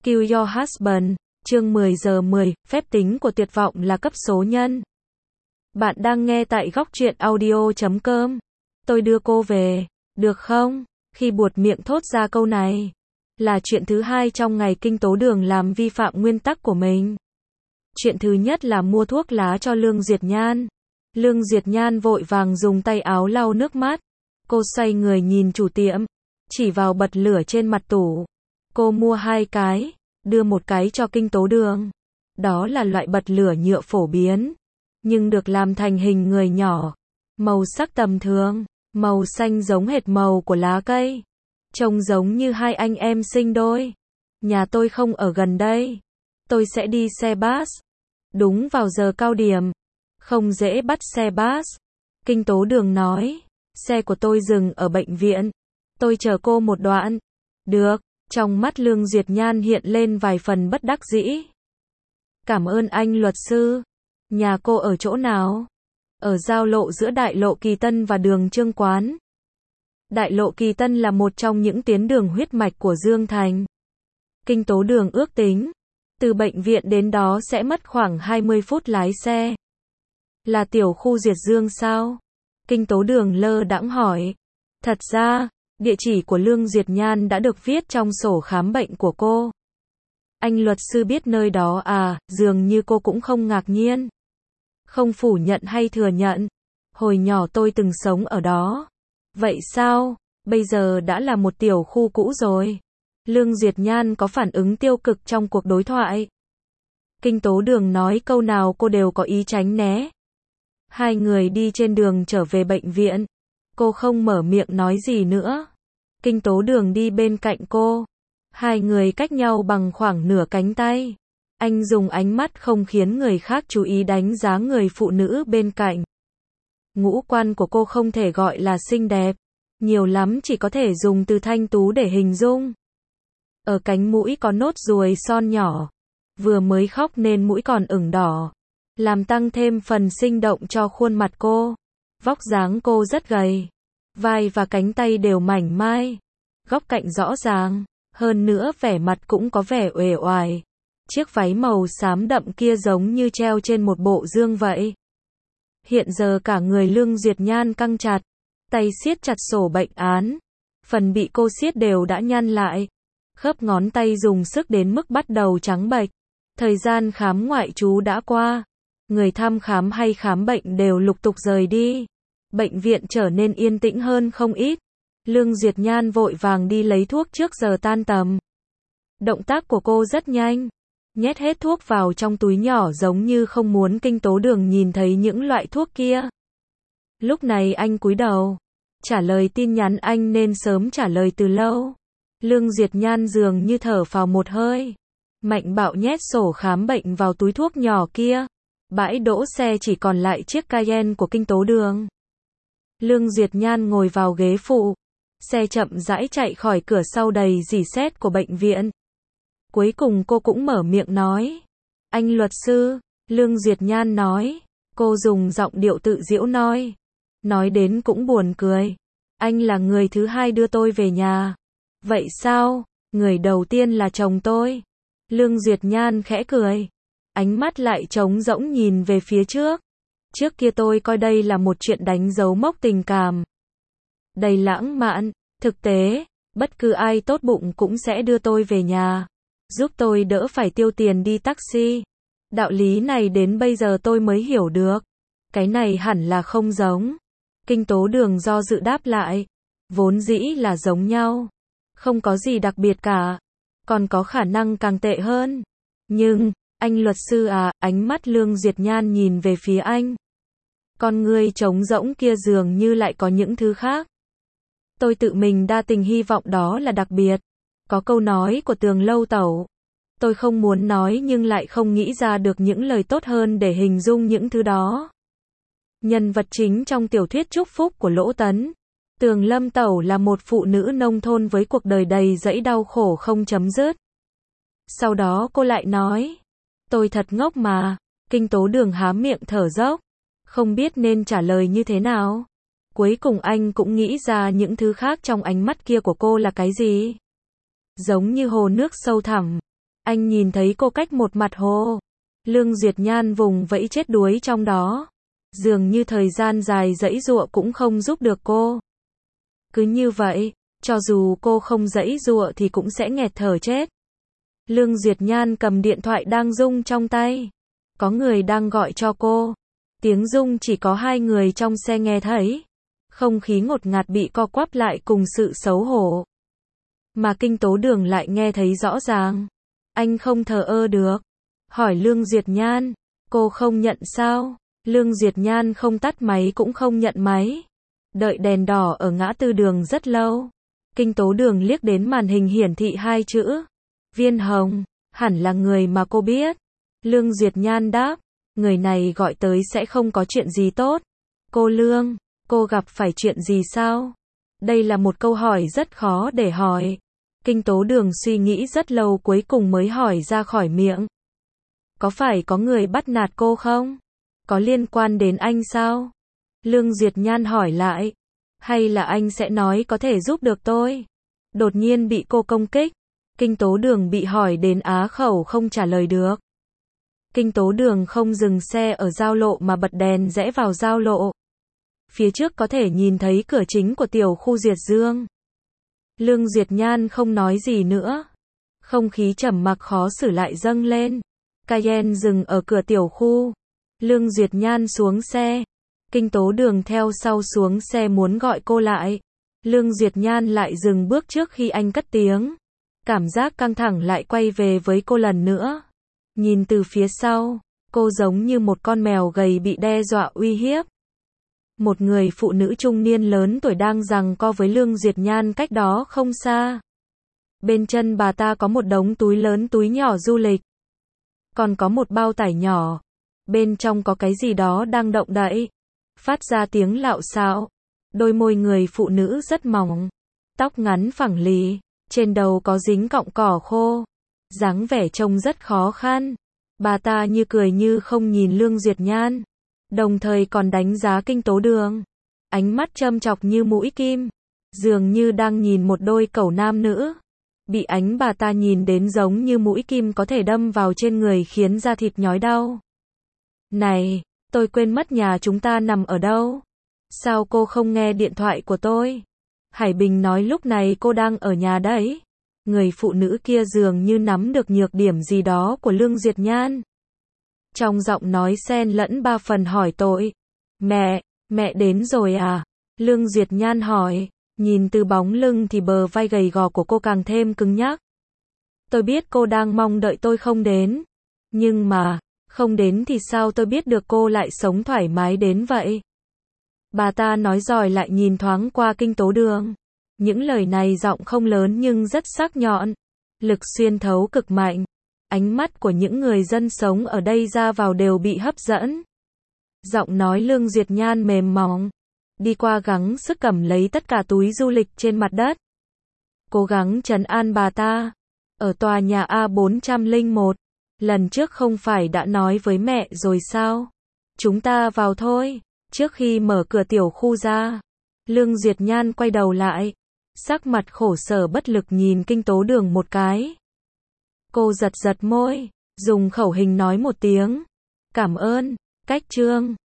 Kill Your Husband, chương 10 giờ 10, phép tính của tuyệt vọng là cấp số nhân. Bạn đang nghe tại góc truyện audio.com. Tôi đưa cô về, được không? Khi buột miệng thốt ra câu này, là chuyện thứ hai trong ngày Kinh Tố Đường làm vi phạm nguyên tắc của mình. Chuyện thứ nhất là mua thuốc lá cho Lương Duyệt Nhan. Lương Duyệt Nhan vội vàng dùng tay áo lau nước mắt. Cô xoay người nhìn chủ tiệm, chỉ vào bật lửa trên mặt tủ. Cô mua 2 cái, đưa một cái cho Kinh Tố Đường. Đó là loại bật lửa nhựa phổ biến, nhưng được làm thành hình người nhỏ, màu sắc tầm thường, màu xanh giống hệt màu của lá cây. Trông giống như hai anh em sinh đôi. Nhà tôi không ở gần đây. Tôi sẽ đi xe bus. Đúng vào giờ cao điểm. Không dễ bắt xe bus. Kinh Tố Đường nói. Xe của tôi dừng ở bệnh viện. Tôi chờ cô một đoạn. Được. Trong mắt Lương Duyệt Nhan hiện lên vài phần bất đắc dĩ. Cảm ơn anh luật sư. Nhà cô ở chỗ nào? Ở giao lộ giữa đại lộ Kỳ Tân và đường Trương Quán. Đại lộ Kỳ Tân là một trong những tuyến đường huyết mạch của Dương Thành. Kinh Tố Đường ước tính, từ bệnh viện đến đó sẽ mất khoảng 20 phút lái xe. Là tiểu khu Diệt Dương sao? Kinh Tố Đường lơ đãng hỏi. Thật ra, địa chỉ của Lương Duyệt Nhan đã được viết trong sổ khám bệnh của cô. Anh luật sư biết nơi đó à? Dường như cô cũng không ngạc nhiên. Không phủ nhận hay thừa nhận. Hồi nhỏ tôi từng sống ở đó. Vậy sao? Bây giờ đã là một tiểu khu cũ rồi. Lương Duyệt Nhan có phản ứng tiêu cực trong cuộc đối thoại. Kinh Tố Đường nói câu nào cô đều có ý tránh né. Hai người đi trên đường trở về bệnh viện. Cô không mở miệng nói gì nữa. Kinh Tố Đường đi bên cạnh cô. Hai người cách nhau bằng khoảng nửa cánh tay. Anh dùng ánh mắt không khiến người khác chú ý đánh giá người phụ nữ bên cạnh. Ngũ quan của cô không thể gọi là xinh đẹp. Nhiều lắm chỉ có thể dùng từ thanh tú để hình dung. Ở cánh mũi có nốt ruồi son nhỏ. Vừa mới khóc nên mũi còn ửng đỏ. Làm tăng thêm phần sinh động cho khuôn mặt cô. Vóc dáng cô rất gầy. Vai và cánh tay đều mảnh mai. Góc cạnh rõ ràng. Hơn nữa vẻ mặt cũng có vẻ uể oải. Chiếc váy màu xám đậm kia giống như treo trên một bộ dương vậy. Hiện giờ cả người Lương Duyệt Nhan căng chặt. Tay siết chặt sổ bệnh án. Phần bị cô siết đều đã nhăn lại. Khớp ngón tay dùng sức đến mức bắt đầu trắng bệch. Thời gian khám ngoại trú đã qua. Người thăm khám hay khám bệnh đều lục tục rời đi. Bệnh viện trở nên yên tĩnh hơn không ít. Lương Duyệt Nhan vội vàng đi lấy thuốc trước giờ tan tầm. Động tác của cô rất nhanh. Nhét hết thuốc vào trong túi nhỏ giống như không muốn Kinh Tố Đường nhìn thấy những loại thuốc kia. Lúc này anh cúi đầu. Trả lời tin nhắn anh nên sớm trả lời từ lâu. Lương Duyệt Nhan dường như thở phào một hơi. Mạnh bạo nhét sổ khám bệnh vào túi thuốc nhỏ kia. Bãi đỗ xe chỉ còn lại chiếc Cayenne của Kinh Tố Đường. Lương Duyệt Nhan ngồi vào ghế phụ. Xe chậm rãi chạy khỏi cửa sau đầy rỉ sét của bệnh viện. Cuối cùng cô cũng mở miệng nói. Anh luật sư, Lương Duyệt Nhan nói. Cô dùng giọng điệu tự giễu nói. Nói đến cũng buồn cười. Anh là người thứ hai đưa tôi về nhà. Vậy sao? Người đầu tiên là chồng tôi. Lương Duyệt Nhan khẽ cười. Ánh mắt lại trống rỗng nhìn về phía trước. Trước kia tôi coi đây là một chuyện đánh dấu mốc tình cảm. Đầy lãng mạn, thực tế, bất cứ ai tốt bụng cũng sẽ đưa tôi về nhà. Giúp tôi đỡ phải tiêu tiền đi taxi. Đạo lý này đến bây giờ tôi mới hiểu được. Cái này hẳn là không giống. Kinh Tố Đường do dự đáp lại. Vốn dĩ là giống nhau. Không có gì đặc biệt cả. Còn có khả năng càng tệ hơn. Nhưng, anh luật sư à, ánh mắt Lương Duyệt Nhan nhìn về phía anh. Con người trống rỗng kia dường như lại có những thứ khác. Tôi tự mình đa tình hy vọng đó là đặc biệt. Có câu nói của Tường Lâu Tẩu. Tôi không muốn nói nhưng lại không nghĩ ra được những lời tốt hơn để hình dung những thứ đó. Nhân vật chính trong tiểu thuyết Chúc Phúc của Lỗ Tấn. Tường Lâm Tẩu là một phụ nữ nông thôn với cuộc đời đầy dẫy đau khổ không chấm dứt. Sau đó cô lại nói. Tôi thật ngốc mà. Kinh Tố Đường há miệng thở dốc. Không biết nên trả lời như thế nào. Cuối cùng anh cũng nghĩ ra những thứ khác trong ánh mắt kia của cô là cái gì. Giống như hồ nước sâu thẳm. Anh nhìn thấy cô cách một mặt hồ. Lương Duyệt Nhan vùng vẫy chết đuối trong đó. Dường như thời gian dài giãy giụa cũng không giúp được cô. Cứ như vậy, cho dù cô không giãy giụa thì cũng sẽ nghẹt thở chết. Lương Duyệt Nhan cầm điện thoại đang rung trong tay. Có người đang gọi cho cô. Tiếng rung chỉ có 2 người trong xe nghe thấy. Không khí ngột ngạt bị co quắp lại cùng sự xấu hổ. Mà Kinh Tố Đường lại nghe thấy rõ ràng. Anh không thờ ơ được. Hỏi Lương Duyệt Nhan, cô không nhận sao? Lương Duyệt Nhan không tắt máy cũng không nhận máy. Đợi đèn đỏ ở ngã tư đường rất lâu. Kinh Tố Đường liếc đến màn hình hiển thị 2 chữ. Viên Hồng, hẳn là người mà cô biết. Lương Duyệt Nhan đáp, người này gọi tới sẽ không có chuyện gì tốt. Cô Lương, cô gặp phải chuyện gì sao? Đây là một câu hỏi rất khó để hỏi. Kinh Tố Đường suy nghĩ rất lâu cuối cùng mới hỏi ra khỏi miệng. Có phải có người bắt nạt cô không? Có liên quan đến anh sao? Lương Duyệt Nhan hỏi lại. Hay là anh sẽ nói có thể giúp được tôi? Đột nhiên bị cô công kích. Kinh Tố Đường bị hỏi đến á khẩu không trả lời được. Kinh Tố Đường không dừng xe ở giao lộ mà bật đèn rẽ vào giao lộ. Phía trước có thể nhìn thấy cửa chính của tiểu khu Duyệt Dương. Lương Duyệt Nhan không nói gì nữa. Không khí trầm mặc khó xử lại dâng lên. Cayenne dừng ở cửa tiểu khu. Lương Duyệt Nhan xuống xe. Kinh Tố Đường theo sau xuống xe muốn gọi cô lại. Lương Duyệt Nhan lại dừng bước trước khi anh cất tiếng. Cảm giác căng thẳng lại quay về với cô lần nữa. Nhìn từ phía sau, cô giống như một con mèo gầy bị đe dọa uy hiếp. Một người phụ nữ trung niên lớn tuổi đang giằng co với Lương Duyệt Nhan cách đó không xa. Bên chân bà ta có một đống túi lớn túi nhỏ du lịch. Còn có một bao tải nhỏ. Bên trong có cái gì đó đang động đậy. Phát ra tiếng lạo xạo. Đôi môi người phụ nữ rất mỏng. Tóc ngắn phẳng lì. Trên đầu có dính cọng cỏ khô. Dáng vẻ trông rất khó khăn. Bà ta như cười như không nhìn Lương Duyệt Nhan. Đồng thời còn đánh giá Kinh Tố Đường. Ánh mắt châm chọc như mũi kim. Dường như đang nhìn một đôi cẩu nam nữ. Bị ánh bà ta nhìn đến giống như mũi kim có thể đâm vào trên người khiến da thịt nhói đau. Này, tôi quên mất nhà chúng ta nằm ở đâu. Sao cô không nghe điện thoại của tôi? Hải Bình nói lúc này cô đang ở nhà đấy. Người phụ nữ kia dường như nắm được nhược điểm gì đó của Lương Duyệt Nhan. Trong giọng nói xen lẫn 3 phần hỏi tội. Mẹ đến rồi à? Lương Duyệt Nhan hỏi. Nhìn từ bóng lưng thì bờ vai gầy gò của cô càng thêm cứng nhắc. Tôi biết cô đang mong đợi tôi không đến. Nhưng mà, không đến thì sao tôi biết được cô lại sống thoải mái đến vậy? Bà ta nói rồi lại nhìn thoáng qua Kinh Tố Đường. Những lời này giọng không lớn nhưng rất sắc nhọn. Lực xuyên thấu cực mạnh. Ánh mắt của những người dân sống ở đây ra vào đều bị hấp dẫn. Giọng nói Lương Duyệt Nhan mềm mỏng. Đi qua gắng sức cầm lấy tất cả túi du lịch trên mặt đất. Cố gắng trấn an bà ta. Ở tòa nhà A401. Lần trước không phải đã nói với mẹ rồi sao? Chúng ta vào thôi. Trước khi mở cửa tiểu khu ra. Lương Duyệt Nhan quay đầu lại. Sắc mặt khổ sở bất lực nhìn Kinh Tố Đường một cái. Cô giật giật môi. Dùng khẩu hình nói một tiếng. Cảm ơn. Cách chương.